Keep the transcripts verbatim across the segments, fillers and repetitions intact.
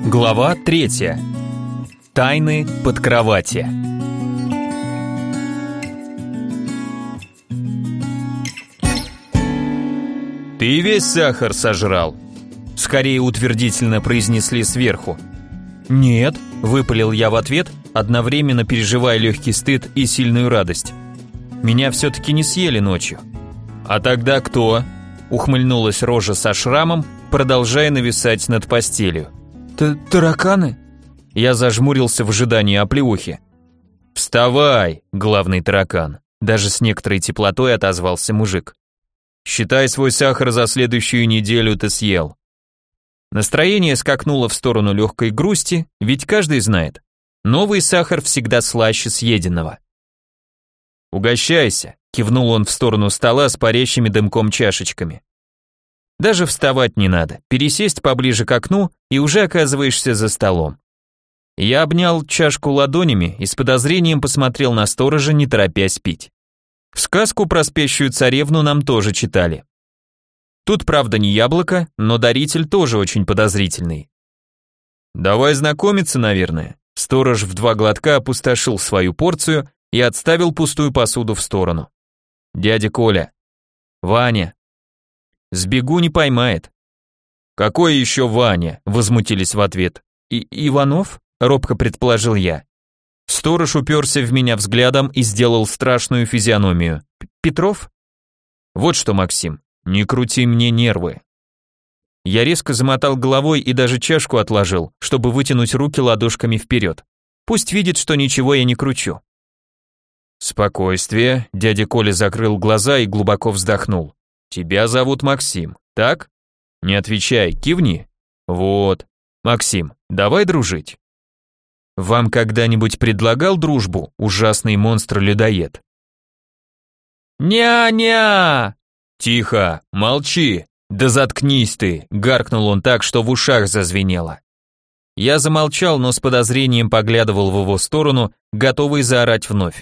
Глава третья. Тайны под кровати. «Ты весь сахар сожрал?» Скорее утвердительно произнесли сверху. «Нет», — выпалил я в ответ, одновременно переживая легкий стыд и сильную радость. «Меня все-таки не съели ночью». «А тогда кто?» — ухмыльнулась рожа со шрамом, продолжая нависать над постелью. «Тараканы?» Я зажмурился в ожидании оплеухи. «Вставай, главный таракан!» Даже с некоторой теплотой отозвался мужик. «Считай, свой сахар за следующую неделю ты съел». Настроение скакнуло в сторону легкой грусти, ведь каждый знает, новый сахар всегда слаще съеденного. «Угощайся», — кивнул он в сторону стола с парящими дымком чашечками. Даже вставать не надо, пересесть поближе к окну и уже оказываешься за столом. Я обнял чашку ладонями и с подозрением посмотрел на сторожа, не торопясь пить. Сказку про спящую царевну нам тоже читали. Тут, правда, не яблоко, но даритель тоже очень подозрительный. «Давай знакомиться, наверное». Сторож в два глотка опустошил свою порцию и отставил пустую посуду в сторону. «Дядя Коля». «Ваня». «Сбегу, не поймает». «Какой еще Ваня?» — возмутились в ответ. «И Иванов?» — робко предположил я. Сторож уперся в меня взглядом и сделал страшную физиономию. «Петров?» «Вот что, Максим, не крути мне нервы». Я резко замотал головой и даже чашку отложил, чтобы вытянуть руки ладошками вперед. Пусть видит, что ничего я не кручу. «Спокойствие», — дядя Коля закрыл глаза и глубоко вздохнул. «Тебя зовут Максим, так? Не отвечай, кивни. Вот. Максим, давай дружить». «Вам когда-нибудь предлагал дружбу, ужасный монстр-людоед?» «Ня-ня!» «Тихо, молчи! Да заткнись ты!» — гаркнул он так, что в ушах зазвенело. Я замолчал, но с подозрением поглядывал в его сторону, готовый заорать вновь.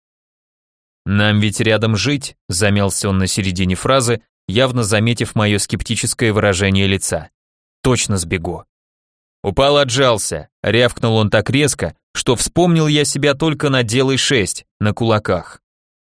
«Нам ведь рядом жить», — замялся он на середине фразы, явно заметив мое скептическое выражение лица. «Точно сбегу». «Упал, отжался», — рявкнул он так резко, что вспомнил я себя только на «делай шесть» на кулаках.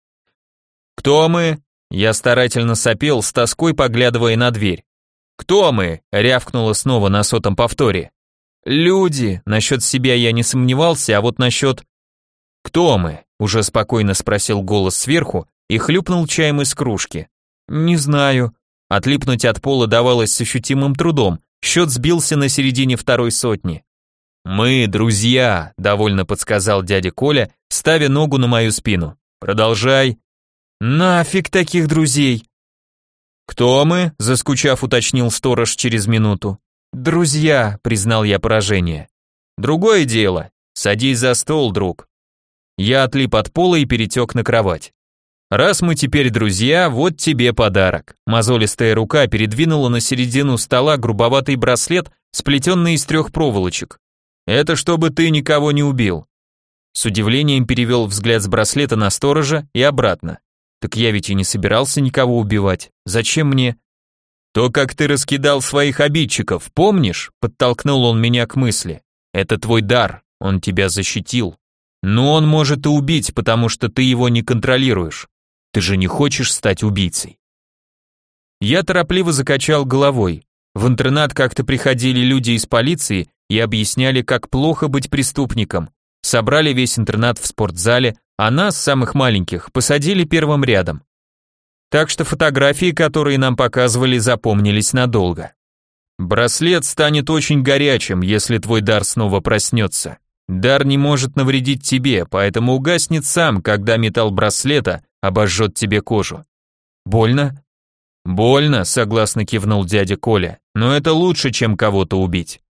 «Кто мы?» — я старательно сопел, с тоской поглядывая на дверь. «Кто мы?» — рявкнуло снова на сотом повторе. «Люди», насчет себя я не сомневался, а вот насчет... «Кто мы?» — уже спокойно спросил голос сверху и хлюпнул чаем из кружки. «Не знаю». Отлипнуть от пола давалось с ощутимым трудом, счет сбился на середине второй сотни. «Мы друзья», — довольно подсказал дядя Коля, ставя ногу на мою спину. «Продолжай». «Нафиг таких друзей». «Кто мы?» — заскучав, уточнил сторож через минуту. «Друзья», — признал я поражение. «Другое дело. Садись за стол, друг». Я отлип от пола и перетек на кровать. «Раз мы теперь друзья, вот тебе подарок». Мозолистая рука передвинула на середину стола грубоватый браслет, сплетенный из трех проволочек. «Это чтобы ты никого не убил». С удивлением перевел взгляд с браслета на сторожа и обратно. «Так я ведь и не собирался никого убивать. Зачем мне?» «То, как ты раскидал своих обидчиков, помнишь?» Подтолкнул он меня к мысли. «Это твой дар, он тебя защитил. Но он может и убить, потому что ты его не контролируешь. Ты же не хочешь стать убийцей». Я торопливо закачал головой. В интернат как-то приходили люди из полиции и объясняли, как плохо быть преступником. Собрали весь интернат в спортзале, а нас, самых маленьких, посадили первым рядом. Так что фотографии, которые нам показывали, запомнились надолго. Браслет станет очень горячим, если твой дар снова проснется. Дар не может навредить тебе, поэтому угаснет сам, когда металл браслета обожжет тебе кожу. Больно? Больно, согласно кивнул дядя Коля, но это лучше, чем кого-то убить.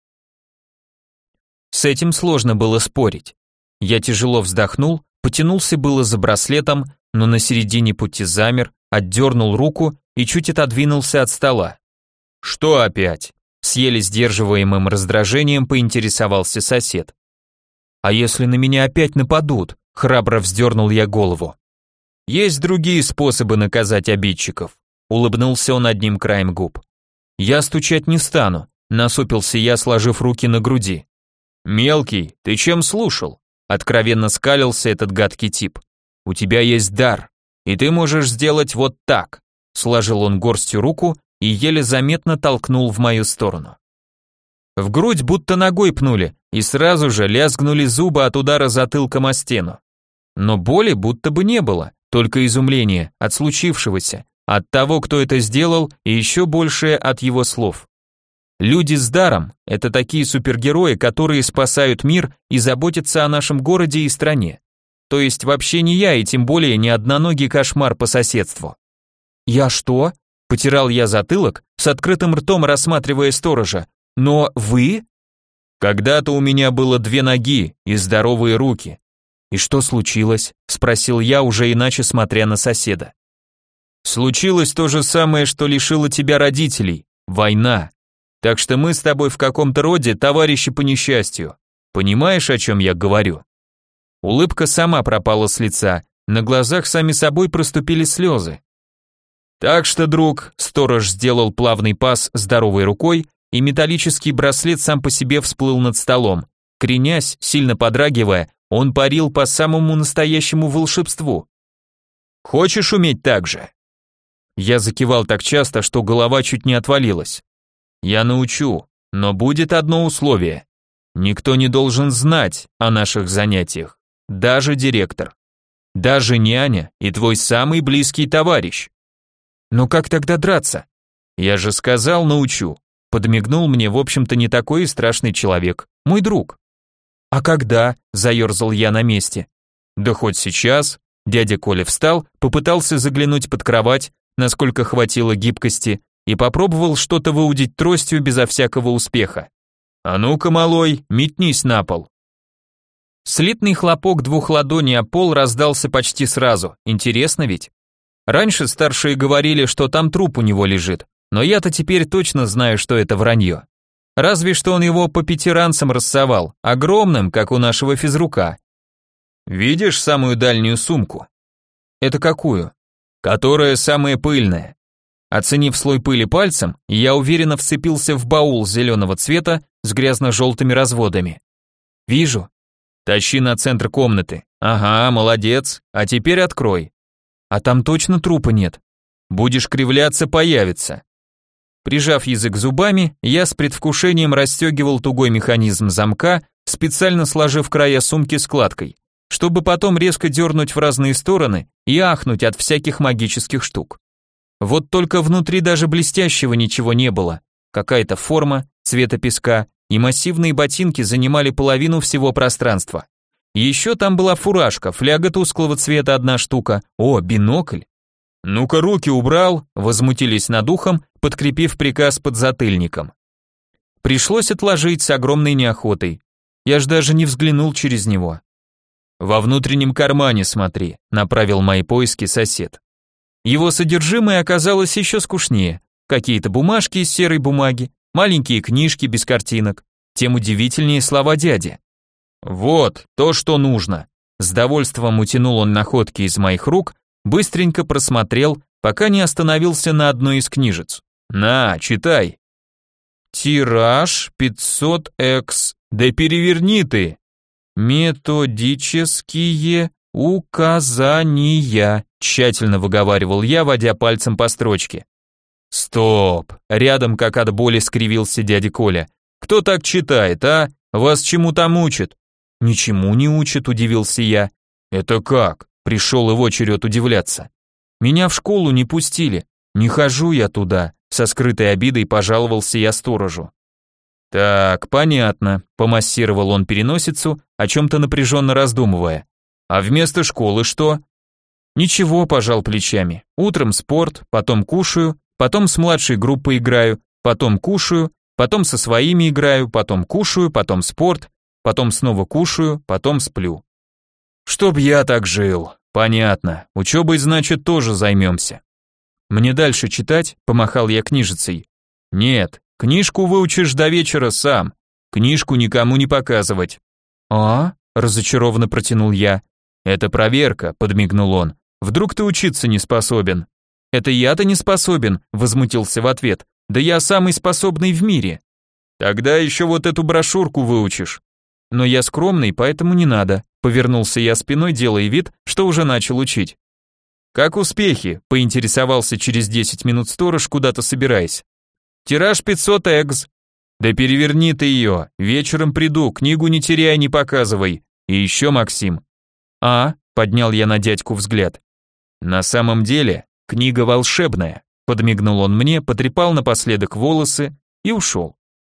С этим сложно было спорить. Я тяжело вздохнул, потянулся было за браслетом, но на середине пути замер, отдернул руку и чуть отодвинулся от стола. «Что опять?» С еле сдерживаемым раздражением поинтересовался сосед. «А если на меня опять нападут?» — храбро вздернул я голову. «Есть другие способы наказать обидчиков», — улыбнулся он одним краем губ. «Я стучать не стану, насупился я, сложив руки на груди. Мелкий, ты чем слушал? Откровенно скалился этот гадкий тип. У тебя есть дар, и ты можешь сделать вот так. Сложил он горстью руку и еле заметно толкнул в мою сторону. В грудь будто ногой пнули, и сразу же лязгнули зубы от удара затылком о стену. Но боли будто бы не было, только изумление от случившегося, от того, кто это сделал, и еще большее от его слов. Люди с даром – это такие супергерои, которые спасают мир и заботятся о нашем городе и стране. То есть вообще не я, и тем более не одноногий кошмар по соседству. «Я что?» – потирал я затылок, с открытым ртом рассматривая сторожа. «Но вы?» «Когда-то у меня было две ноги и здоровые руки». «И что случилось?» – спросил я, уже иначе смотря на соседа. «Случилось то же самое, что лишило тебя родителей – война. Так что мы с тобой в каком-то роде товарищи по несчастью. Понимаешь, о чем я говорю?» Улыбка сама пропала с лица, на глазах сами собой проступили слезы. «Так что, друг», – сторож сделал плавный пас здоровой рукой, и металлический браслет сам по себе всплыл над столом. Кренясь, сильно подрагивая, он парил по самому настоящему волшебству. «Хочешь уметь так же?» Я закивал так часто, что голова чуть не отвалилась. «Я научу, но будет одно условие. Никто не должен знать о наших занятиях, даже директор, даже няня и твой самый близкий товарищ». «Но как тогда драться?» «Я же сказал, научу». Подмигнул мне, в общем-то, не такой и страшный человек, мой друг. «А когда?» – заерзал я на месте. «Да хоть сейчас». Дядя Коля встал, попытался заглянуть под кровать, насколько хватило гибкости, и попробовал что-то выудить тростью безо всякого успеха. «А ну-ка, малой, метнись на пол». Слитный хлопок двух ладоней о пол раздался почти сразу, интересно ведь? Раньше старшие говорили, что там труп у него лежит, но я-то теперь точно знаю, что это вранье. Разве что он его по пятиранцам рассовал, огромным, как у нашего физрука. «Видишь самую дальнюю сумку?» «Это какую?» «Которая самая пыльная». Оценив слой пыли пальцем, я уверенно вцепился в баул зеленого цвета с грязно-желтыми разводами. «Вижу». «Тащи на центр комнаты». «Ага, молодец, а теперь открой». «А там точно трупа нет?» «Будешь кривляться, появится». Прижав язык зубами, я с предвкушением расстегивал тугой механизм замка, специально сложив края сумки складкой, чтобы потом резко дернуть в разные стороны и ахнуть от всяких магических штук. Вот только внутри даже блестящего ничего не было. Какая-то форма, цвета песка и массивные ботинки занимали половину всего пространства. Еще там была фуражка, фляга тусклого цвета одна штука, о, бинокль. «Ну-ка руки убрал», возмутились над ухом, подкрепив приказ подзатыльником. Пришлось отложить с огромной неохотой. Я ж даже не взглянул через него. «Во внутреннем кармане смотри», направил мои поиски сосед. Его содержимое оказалось еще скучнее. Какие-то бумажки из серой бумаги, маленькие книжки без картинок. Тем удивительнее слова дяди. «Вот, то, что нужно». С довольством утянул он находки из моих рук, быстренько просмотрел, пока не остановился на одной из книжец. «На, читай». «Тираж пятьсот экс». «Да переверни ты». «Методические указания», тщательно выговаривал я, водя пальцем по строчке. «Стоп!» Рядом, как от боли, скривился дядя Коля. «Кто так читает, а? Вас чему там учат?» «Ничему не учат», удивился я. «Это как?» Пришел его черед удивляться. «Меня в школу не пустили. Не хожу я туда», со скрытой обидой пожаловался я сторожу. «Так, понятно», помассировал он переносицу, о чем-то напряженно раздумывая. «А вместо школы что?» «Ничего», пожал плечами. «Утром спорт, потом кушаю, потом с младшей группой играю, потом кушаю, потом со своими играю, потом кушаю, потом спорт, потом снова кушаю, потом сплю». «Чтоб я так жил. Понятно. Учебой, значит, тоже займемся». «Мне дальше читать?» Помахал я книжицей. «Нет, книжку выучишь до вечера сам. Книжку никому не показывать». «А?» разочарованно протянул я. «Это проверка», подмигнул он. «Вдруг ты учиться не способен?» «Это я-то не способен», возмутился в ответ. «Да я самый способный в мире». Тогда еще вот эту брошюрку выучишь. Но я скромный, поэтому не надо. Повернулся я спиной, делая вид, что уже начал учить. Как успехи? Поинтересовался через десять минут сторож, куда-то собираясь. Тираж пятьсот экз. Да переверни ты ее, вечером приду, книгу не теряй, не показывай. И еще, Максим. А, поднял я на дядьку взгляд. На самом деле, книга волшебная. Подмигнул он мне, потрепал напоследок волосы и ушел.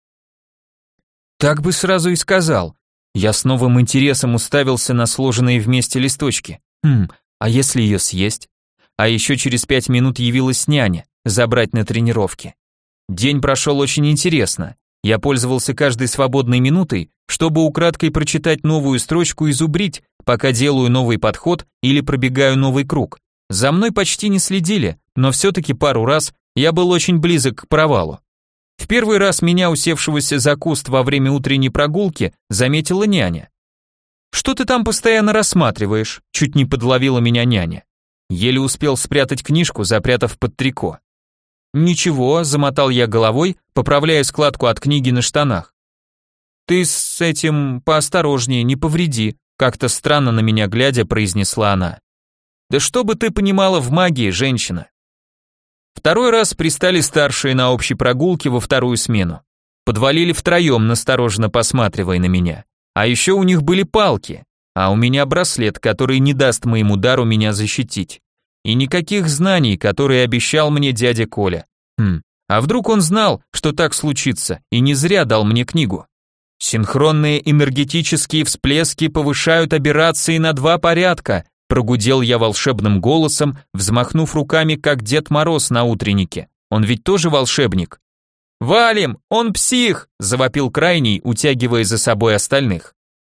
Так бы сразу и сказал. Я с новым интересом уставился на сложенные вместе листочки. Хм, а если ее съесть? А еще через пять минут явилась няня, забрать на тренировки. День прошел очень интересно. Я пользовался каждой свободной минутой, чтобы украдкой прочитать новую строчку и зубрить, пока делаю новый подход или пробегаю новый круг. За мной почти не следили, но все-таки пару раз я был очень близок к провалу. В первый раз меня, усевшегося за куст во время утренней прогулки, заметила няня. «Что ты там постоянно рассматриваешь?» – чуть не подловила меня няня. Еле успел спрятать книжку, запрятав под трико. «Ничего», – замотал я головой, поправляя складку от книги на штанах. «Ты с этим поосторожнее, не повреди», – как-то странно на меня глядя произнесла она. «Да что бы ты понимала в магии, женщина?» Второй раз пристали старшие на общей прогулке во вторую смену. Подвалили втроем, настороженно посматривая на меня. А еще у них были палки, а у меня браслет, который не даст моему дару меня защитить. И никаких знаний, которые обещал мне дядя Коля. Хм, а вдруг он знал, что так случится, и не зря дал мне книгу? Синхронные энергетические всплески повышают аберрации на два порядка, прогудел я волшебным голосом, взмахнув руками, как Дед Мороз на утреннике. Он ведь тоже волшебник. «Валим! Он псих!» – завопил крайний, утягивая за собой остальных.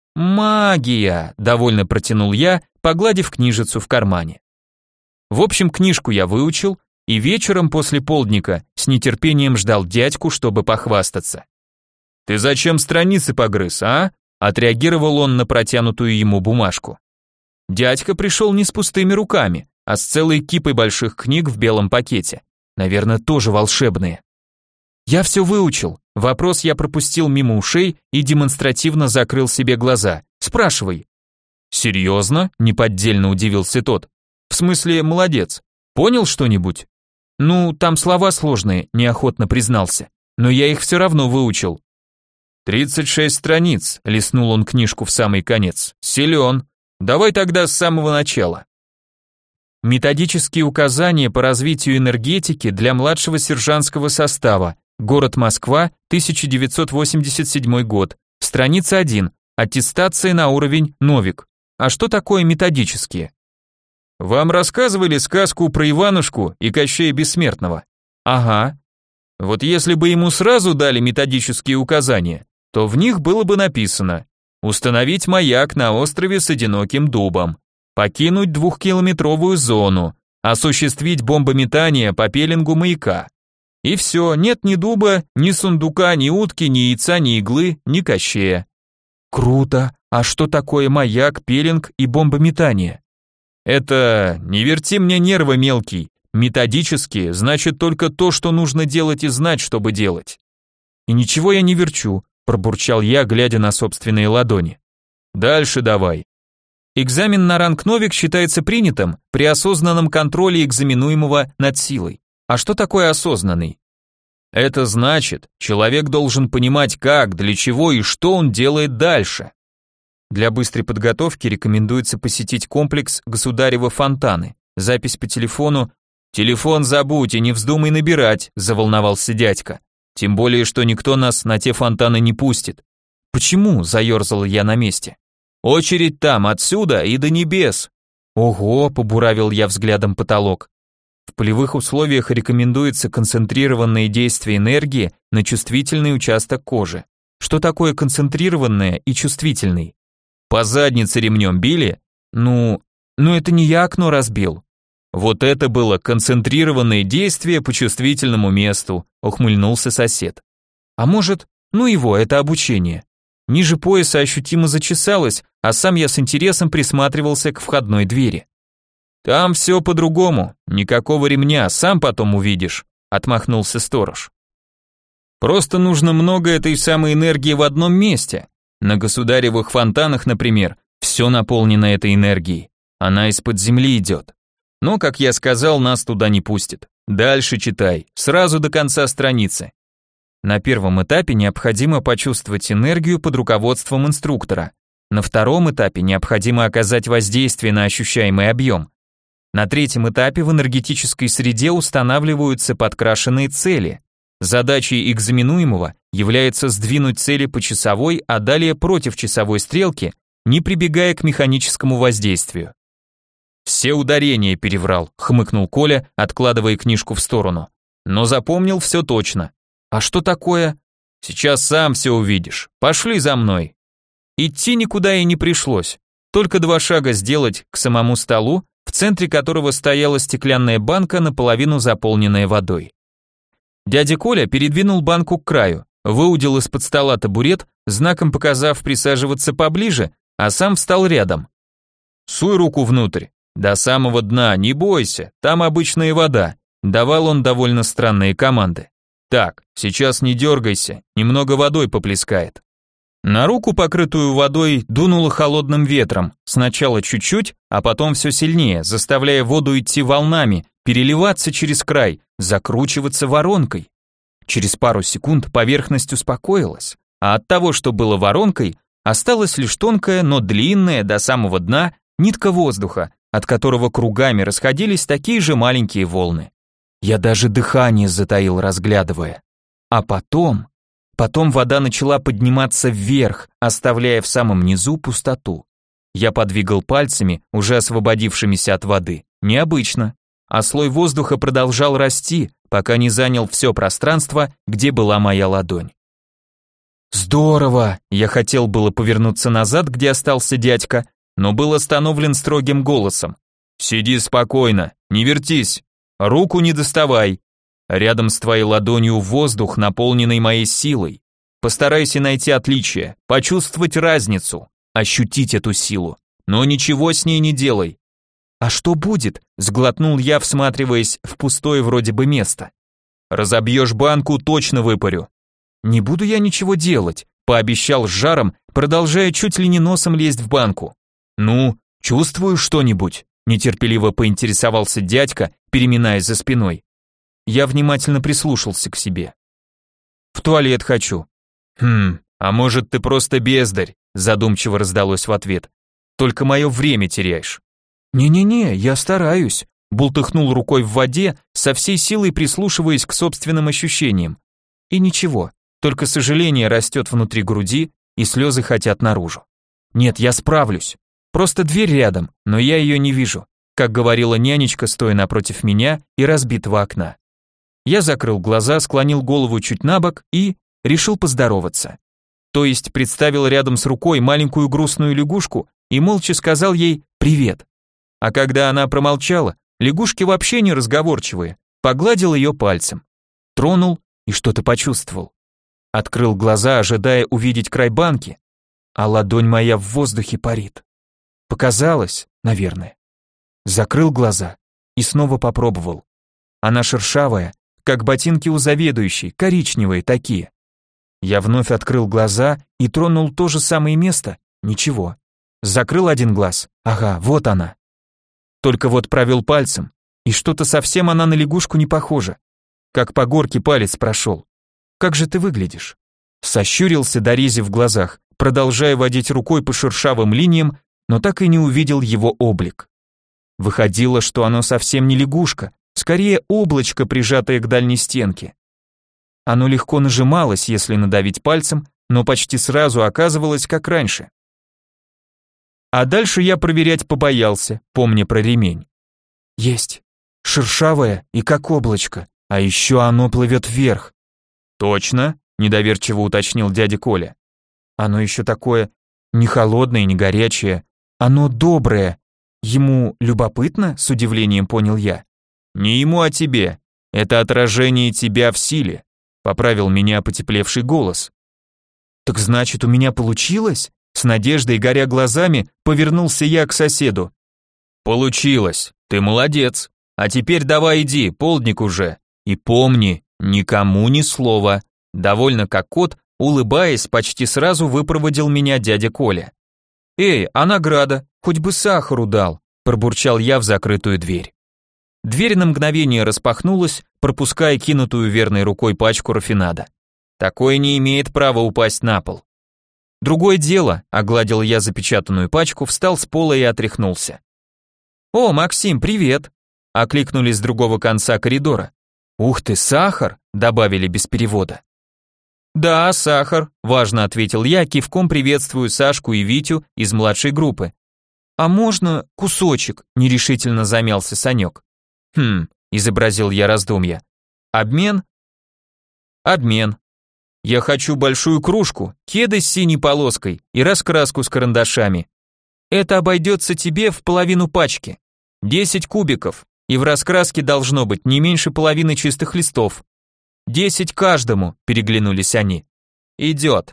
«Магия!» – довольно протянул я, погладив книжицу в кармане. В общем, книжку я выучил, и вечером после полдника с нетерпением ждал дядьку, чтобы похвастаться. «Ты зачем страницы погрыз, а?» – отреагировал он на протянутую ему бумажку. Дядька пришел не с пустыми руками, а с целой кипой больших книг в белом пакете. Наверное, тоже волшебные. Я все выучил. Вопрос я пропустил мимо ушей и демонстративно закрыл себе глаза. Спрашивай. Серьезно? Неподдельно удивился тот. В смысле, молодец. Понял что-нибудь? Ну, там слова сложные, неохотно признался. Но я их все равно выучил. тридцать шесть страниц, листнул он книжку в самый конец. Силен. Давай тогда с самого начала. Методические указания по развитию энергетики для младшего сержантского состава. Город Москва, тысяча девятьсот восемьдесят седьмой год. Страница один. Аттестация на уровень Новик. А что такое методические? Вам рассказывали сказку про Иванушку и Кощея Бессмертного? Ага. Вот если бы ему сразу дали методические указания, то в них было бы написано: установить маяк на острове с одиноким дубом, покинуть двухкилометровую зону, осуществить бомбометание по пеленгу маяка. И все, нет ни дуба, ни сундука, ни утки, ни яйца, ни иглы, ни Кощея. Круто, а что такое маяк, пеленг и бомбометание? Это, не верти мне нервы, мелкий, методически значит только то, что нужно делать и знать, чтобы делать. И ничего я не верчу, пробурчал я, глядя на собственные ладони. Дальше давай. Экзамен на ранг Новик считается принятым при осознанном контроле экзаменуемого над силой. А что такое осознанный? Это значит, человек должен понимать, как, для чего и что он делает дальше. Для быстрой подготовки рекомендуется посетить комплекс Государева фонтаны. Запись по телефону. Телефон забудь и не вздумай набирать, заволновался дядька. Тем более, что никто нас на те фонтаны не пустит. Почему? Заерзал я на месте. Очередь там, отсюда и до небес. Ого, побуравил я взглядом потолок. В полевых условиях рекомендуется концентрированное действие энергии на чувствительный участок кожи. Что такое концентрированное и чувствительный? По заднице ремнем били? Ну, ну это не я окно разбил. Вот это было концентрированное действие по чувствительному месту, ухмыльнулся сосед. А может, ну его, это обучение. Ниже пояса ощутимо зачесалось, а сам я с интересом присматривался к входной двери. Там все по-другому, никакого ремня, сам потом увидишь, отмахнулся сторож. Просто нужно много этой самой энергии в одном месте. На государевых фонтанах, например, все наполнено этой энергией. Она из-под земли идет. Но, как я сказал, нас туда не пустят. Дальше читай, сразу до конца страницы. На первом этапе необходимо почувствовать энергию под руководством инструктора. На втором этапе необходимо оказать воздействие на ощущаемый объем. На третьем этапе в энергетической среде устанавливаются подкрашенные цели. Задачей экзаменуемого является сдвинуть цели по часовой, а далее против часовой стрелки, не прибегая к механическому воздействию. «Все ударения переврал», — хмыкнул Коля, откладывая книжку в сторону. «Но запомнил все точно». «А что такое?» «Сейчас сам все увидишь. Пошли за мной». Идти никуда и не пришлось. Только два шага сделать к самому столу, в центре которого стояла стеклянная банка, наполовину заполненная водой. Дядя Коля передвинул банку к краю, выудил из-под стола табурет, знаком показав присаживаться поближе, а сам встал рядом. «Суй руку внутрь. До самого дна, не бойся, там обычная вода», давал он довольно странные команды. «Так, сейчас не дергайся, немного водой поплескает». На руку, покрытую водой, дунуло холодным ветром, сначала чуть-чуть, а потом все сильнее, заставляя воду идти волнами, переливаться через край, закручиваться воронкой. Через пару секунд поверхность успокоилась, а от того, что было воронкой, осталась лишь тонкая, но длинная до самого дна нитка воздуха, от которого кругами расходились такие же маленькие волны. Я даже дыхание затаил, разглядывая. А потом... Потом вода начала подниматься вверх, оставляя в самом низу пустоту. Я подвигал пальцами, уже освободившимися от воды. Необычно. А слой воздуха продолжал расти, пока не занял все пространство, где была моя ладонь. Здорово! Я хотел было повернуться назад, где остался дядька, но был остановлен строгим голосом. «Сиди спокойно, не вертись, руку не доставай. Рядом с твоей ладонью воздух, наполненный моей силой. Постарайся найти отличие, почувствовать разницу, ощутить эту силу, но ничего с ней не делай». «А что будет?» – сглотнул я, всматриваясь в пустое вроде бы место. «Разобьешь банку, точно выпарю». «Не буду я ничего делать», – пообещал с жаром, продолжая чуть ли не носом лезть в банку. «Ну, чувствуешь что-нибудь?» – нетерпеливо поинтересовался дядька, переминаясь за спиной. Я внимательно прислушался к себе. «В туалет хочу». «Хм, а может ты просто бездарь?» задумчиво раздалось в ответ. «Только мое время теряешь». «Не-не-не, я стараюсь», бултыхнул рукой в воде, со всей силой прислушиваясь к собственным ощущениям. И ничего, только сожаление растет внутри груди, и слезы хотят наружу. «Нет, я справлюсь. Просто дверь рядом, но я ее не вижу», как говорила нянечка, стоя напротив меня и разбитого окна. Я закрыл глаза, склонил голову чуть набок и решил поздороваться. То есть представил рядом с рукой маленькую грустную лягушку и молча сказал ей «привет». А когда она промолчала, лягушки вообще не разговорчивые, погладил ее пальцем. Тронул и что-то почувствовал. Открыл глаза, ожидая увидеть край банки, а ладонь моя в воздухе парит. Показалось, наверное. Закрыл глаза и снова попробовал. Она шершавая, как ботинки у заведующей, коричневые такие. Я вновь открыл глаза и тронул то же самое место, ничего. Закрыл один глаз, ага, вот она. Только вот провел пальцем, и что-то совсем она на лягушку не похожа. Как по горке палец прошел. Как же ты выглядишь? Сощурился до рези в глазах, продолжая водить рукой по шершавым линиям, но так и не увидел его облик. Выходило, что оно совсем не лягушка, скорее облачко, прижатое к дальней стенке. Оно легко нажималось, если надавить пальцем, но почти сразу оказывалось, как раньше. А дальше я проверять побоялся, помня про ремень. Есть. Шершавое и как облачко, а еще оно плывет вверх. Точно? Недоверчиво уточнил дядя Коля. Оно еще такое не холодное, не горячее, оно доброе. Ему любопытно, с удивлением понял я. Не ему, а тебе. Это отражение тебя в силе, поправил меня потеплевший голос. Так значит, у меня получилось? С надеждой, горя глазами, повернулся я к соседу. Получилось. Ты молодец. А теперь давай иди, полдник уже. И помни, никому ни слова. Довольно как кот, улыбаясь, почти сразу выпроводил меня дядя Коля. «Эй, а награда? Хоть бы сахару дал», пробурчал я в закрытую дверь. Дверь на мгновение распахнулась, пропуская кинутую верной рукой пачку рафинада. Такое не имеет права упасть на пол. Другое дело, огладил я запечатанную пачку, встал с пола и отряхнулся. «О, Максим, привет!» окликнули с другого конца коридора. «Ух ты, сахар!» добавили без перевода. «Да, сахар», важно ответил я, кивком приветствую Сашку и Витю из младшей группы. «А можно кусочек?» нерешительно замялся Санек. «Хм», изобразил я раздумья. «Обмен?» «Обмен. Я хочу большую кружку, кеды с синей полоской и раскраску с карандашами. Это обойдется тебе в половину пачки. Десять кубиков, и в раскраске должно быть не меньше половины чистых листов. Десять каждому», переглянулись они. «Идет».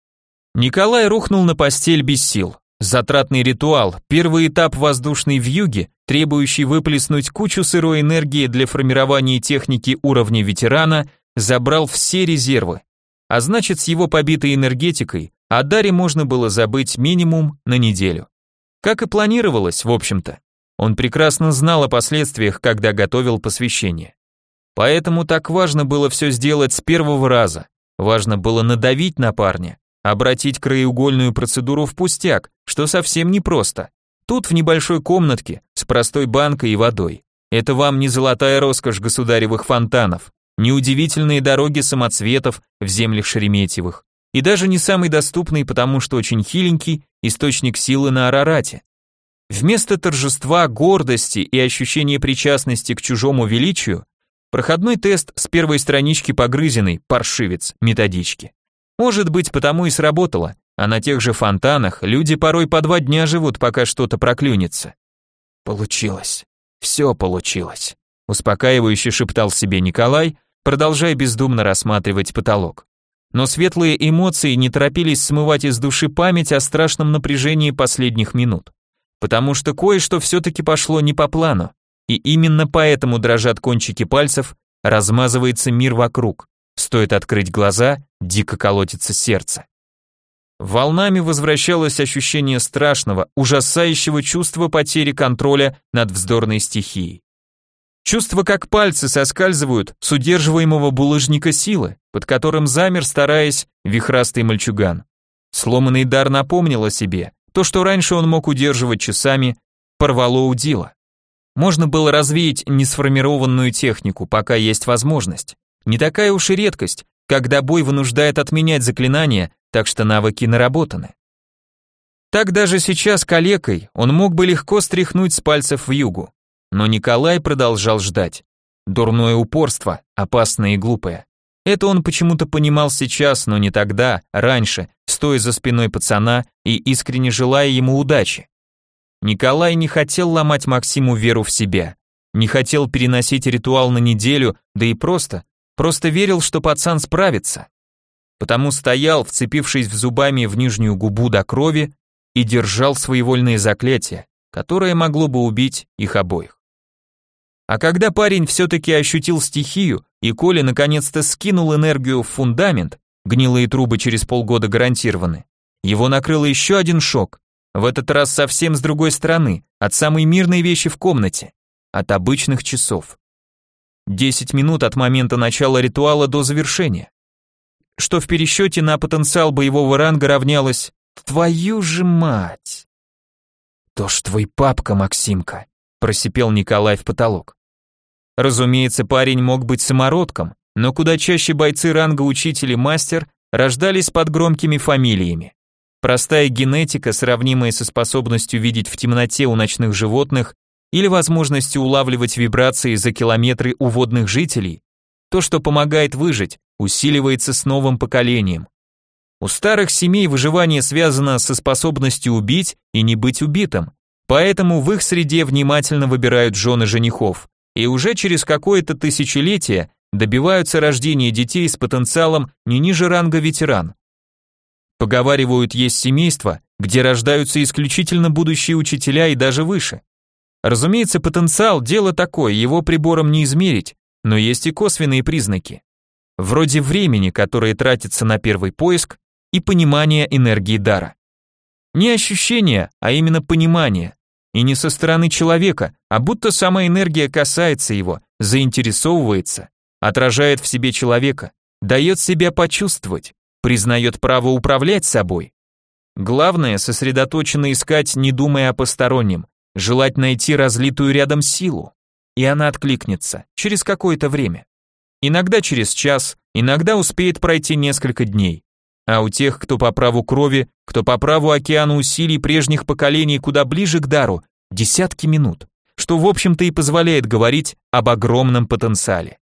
Николай рухнул на постель без сил. Затратный ритуал, первый этап воздушной вьюги, требующий выплеснуть кучу сырой энергии для формирования техники уровня ветерана, забрал все резервы. А значит, с его побитой энергетикой о даре можно было забыть минимум на неделю. Как и планировалось, в общем-то. Он прекрасно знал о последствиях, когда готовил посвящение. Поэтому так важно было все сделать с первого раза. Важно было надавить на парня, обратить краеугольную процедуру в пустяк, что совсем непросто. Тут в небольшой комнатке с простой банкой и водой. Это вам не золотая роскошь государевых фонтанов, не удивительные дороги самоцветов в землях Шереметьевых, и даже не самый доступный, потому что очень хиленький, источник силы на Арарате. Вместо торжества, гордости и ощущения причастности к чужому величию, проходной тест с первой странички погрызенной, паршивец, методички. Может быть, потому и сработало, а на тех же фонтанах люди порой по два дня живут, пока что-то проклюнется. Получилось. Все получилось. Успокаивающе шептал себе Николай, продолжая бездумно рассматривать потолок. Но светлые эмоции не торопились смывать из души память о страшном напряжении последних минут. Потому что кое-что все-таки пошло не по плану, и именно поэтому дрожат кончики пальцев, размазывается мир вокруг. Стоит открыть глаза, дико колотится сердце. Волнами возвращалось ощущение страшного, ужасающего чувства потери контроля над вздорной стихией. Чувство, как пальцы соскальзывают с удерживаемого булыжника силы, под которым замер, стараясь, вихрастый мальчуган. Сломанный дар напомнил о себе. То, что раньше он мог удерживать часами, порвало удило. Можно было развеять несформированную технику, пока есть возможность. Не такая уж и редкость, когда бой вынуждает отменять заклинания, так что навыки наработаны. Так даже сейчас калекой он мог бы легко стряхнуть с пальцев вьюгу. Но Николай продолжал ждать. Дурное упорство, опасное и глупое. Это он почему-то понимал сейчас, но не тогда, раньше, стоя за спиной пацана и искренне желая ему удачи. Николай не хотел ломать Максиму веру в себя, не хотел переносить ритуал на неделю, да и просто, просто верил, что пацан справится. Потому стоял, вцепившись в зубами в нижнюю губу до крови, и держал своевольные заклятия, которое могло бы убить их обоих. А когда парень все-таки ощутил стихию, и Коля наконец-то скинул энергию в фундамент, гнилые трубы через полгода гарантированы, его накрыл еще один шок, в этот раз совсем с другой стороны, от самой мирной вещи в комнате, от обычных часов. Десять минут от момента начала ритуала до завершения, что в пересчете на потенциал боевого ранга равнялось «твою же мать». «То ж твой папка, Максимка», просипел Николай в потолок. Разумеется, парень мог быть самородком, но куда чаще бойцы ранга учитель и мастер рождались под громкими фамилиями. Простая генетика, сравнимая со способностью видеть в темноте у ночных животных или возможностью улавливать вибрации за километры у водных жителей, то, что помогает выжить, усиливается с новым поколением. У старых семей выживание связано со способностью убить и не быть убитым, поэтому в их среде внимательно выбирают жены женихов, и уже через какое-то тысячелетие добиваются рождения детей с потенциалом не ниже ранга ветеран. Поговаривают, есть семейства, где рождаются исключительно будущие учителя и даже выше. Разумеется, потенциал – дело такое, его прибором не измерить, но есть и косвенные признаки. вроде времени, которое тратится на первый поиск, и понимания энергии дара. Не ощущение, а именно понимание. И не со стороны человека, а будто сама энергия касается его, заинтересовывается, отражает в себе человека, дает себя почувствовать, признает право управлять собой. Главное, сосредоточенно искать, не думая о постороннем, желать найти разлитую рядом силу, и она откликнется через какое-то время. Иногда через час, иногда успеет пройти несколько дней. А у тех, кто по праву крови, кто по праву океана усилий прежних поколений куда ближе к дару, десятки минут, что в общем-то и позволяет говорить об огромном потенциале.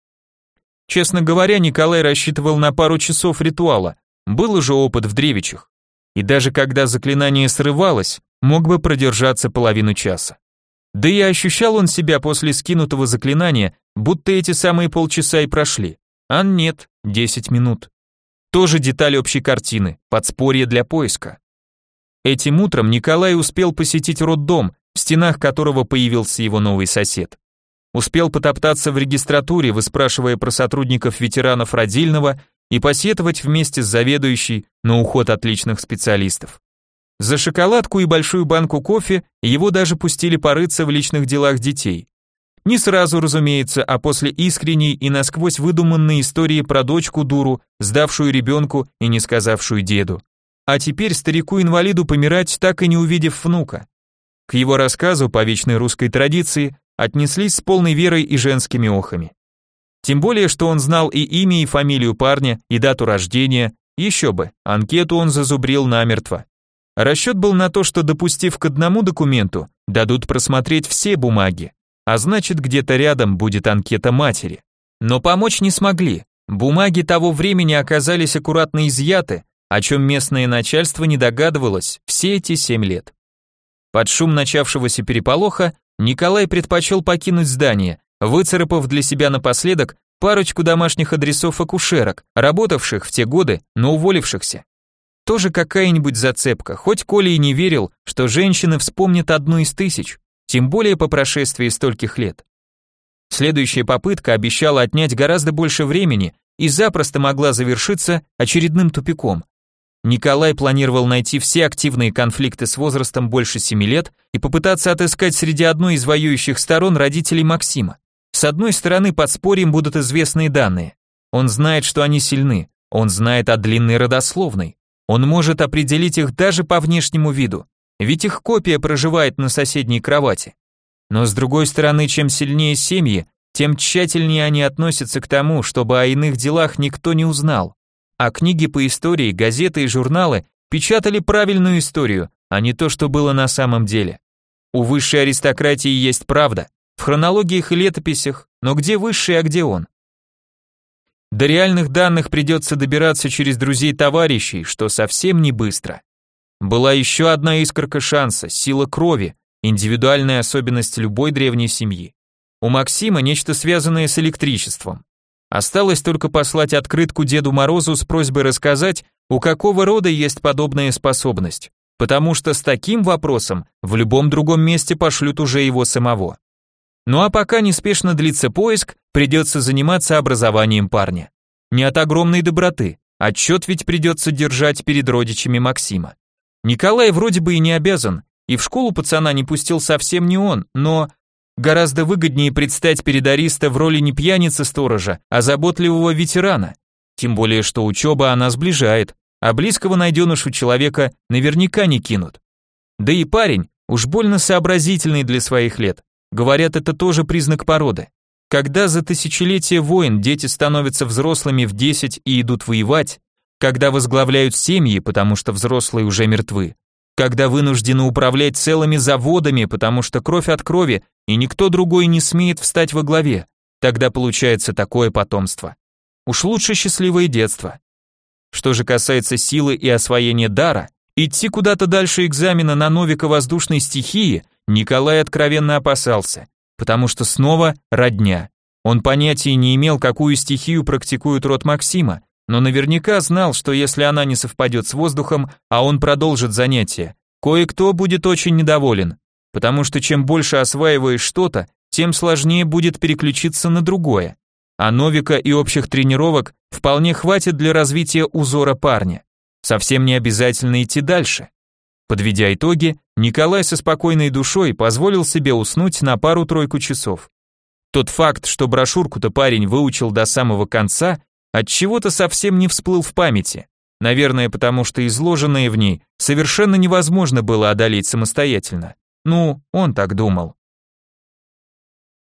Честно говоря, Николай рассчитывал на пару часов ритуала, был уже опыт в Древичах, и даже когда заклинание срывалось, мог бы продержаться половину часа. Да и ощущал он себя после скинутого заклинания, будто эти самые полчаса и прошли, а нет, десять минут. Тоже деталь общей картины, подспорье для поиска. Этим утром Николай успел посетить роддом, в стенах которого появился его новый сосед. Успел потоптаться в регистратуре, выспрашивая про сотрудников ветеранов родильного и посетовать вместе с заведующей на уход отличных специалистов. За шоколадку и большую банку кофе его даже пустили порыться в личных делах детей. Не сразу, разумеется, а после искренней и насквозь выдуманной истории про дочку-дуру, сдавшую ребенку и не сказавшую деду. А теперь старику-инвалиду помирать, так и не увидев внука. К его рассказу, по вечной русской традиции, отнеслись с полной верой и женскими охами. Тем более, что он знал и имя, и фамилию парня, и дату рождения, еще бы, анкету он зазубрил намертво. Расчет был на то, что, допустив к одному документу, дадут просмотреть все бумаги. А значит, где-то рядом будет анкета матери. Но помочь не смогли. Бумаги того времени оказались аккуратно изъяты, о чем местное начальство не догадывалось все эти семь лет. Под шум начавшегося переполоха Николай предпочел покинуть здание, выцарапав для себя напоследок парочку домашних адресов акушерок, работавших в те годы, но уволившихся. Тоже какая-нибудь зацепка, хоть Коля и не верил, что женщины вспомнят одну из тысяч, тем более по прошествии стольких лет. Следующая попытка обещала отнять гораздо больше времени и запросто могла завершиться очередным тупиком. Николай планировал найти все активные конфликты с возрастом больше семи лет и попытаться отыскать среди одной из воюющих сторон родителей Максима. С одной стороны, подспорьем будут известные данные. Он знает, что они сильны, он знает о длинной родословной, он может определить их даже по внешнему виду. Ведь их копия проживает на соседней кровати. Но с другой стороны, чем сильнее семьи, тем тщательнее они относятся к тому, чтобы о иных делах никто не узнал. А книги по истории, газеты и журналы печатали правильную историю, а не то, что было на самом деле. У высшей аристократии есть правда, в хронологиях и летописях, но где высший, а где он? До реальных данных придется добираться через друзей-товарищей, что совсем не быстро. Была еще одна искорка шанса, сила крови, индивидуальная особенность любой древней семьи. У Максима нечто связанное с электричеством. Осталось только послать открытку Деду Морозу с просьбой рассказать, у какого рода есть подобная способность, потому что с таким вопросом в любом другом месте пошлют уже его самого. Ну а пока неспешно длится поиск, придется заниматься образованием парня. Не от огромной доброты, отчет ведь придется держать перед родичами Максима. Николай вроде бы и не обязан, и в школу пацана не пустил совсем не он, но гораздо выгоднее предстать перед Аристо в роли не пьяницы-сторожа, а заботливого ветерана. Тем более, что учеба она сближает, а близкого найденышу человека наверняка не кинут. Да и парень, уж больно сообразительный для своих лет. Говорят, это тоже признак породы. Когда за тысячелетия войн дети становятся взрослыми в десять и идут воевать, когда возглавляют семьи, потому что взрослые уже мертвы, когда вынуждены управлять целыми заводами, потому что кровь от крови, и никто другой не смеет встать во главе, тогда получается такое потомство. Уж лучше счастливое детство. Что же касается силы и освоения дара, идти куда-то дальше экзамена на новика воздушной стихии Николай откровенно опасался, потому что снова родня. Он понятия не имел, какую стихию практикует род Максима, но наверняка знал, что если она не совпадет с воздухом, а он продолжит занятия, кое-кто будет очень недоволен, потому что чем больше осваиваешь что-то, тем сложнее будет переключиться на другое. А Новика и общих тренировок вполне хватит для развития узора парня. Совсем не обязательно идти дальше. Подведя итоги, Николай со спокойной душой позволил себе уснуть на пару-тройку часов. Тот факт, что брошюрку-то парень выучил до самого конца, отчего-то совсем не всплыл в памяти. Наверное, потому что изложенное в ней совершенно невозможно было одолеть самостоятельно. Ну, он так думал.